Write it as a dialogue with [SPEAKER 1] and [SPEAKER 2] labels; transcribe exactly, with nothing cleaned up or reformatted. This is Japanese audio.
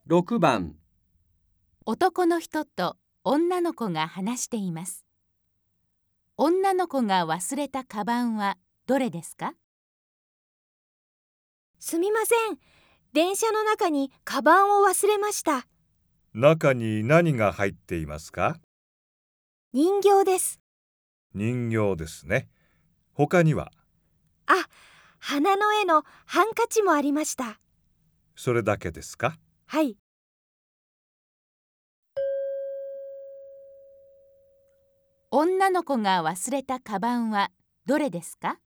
[SPEAKER 1] ろくばん、
[SPEAKER 2] 男の人と女の子が話しています。女の子が忘れたカバンはどれですか？
[SPEAKER 3] すみません。電車の中にカバンを忘れました。
[SPEAKER 4] 中に何が入っていますか？
[SPEAKER 3] 人形です。
[SPEAKER 4] 人形ですね。他には？
[SPEAKER 3] あ、花の絵のハンカチもありました。
[SPEAKER 4] それだけですか？
[SPEAKER 3] はい。
[SPEAKER 2] 女の子が忘れたカバンはどれですか？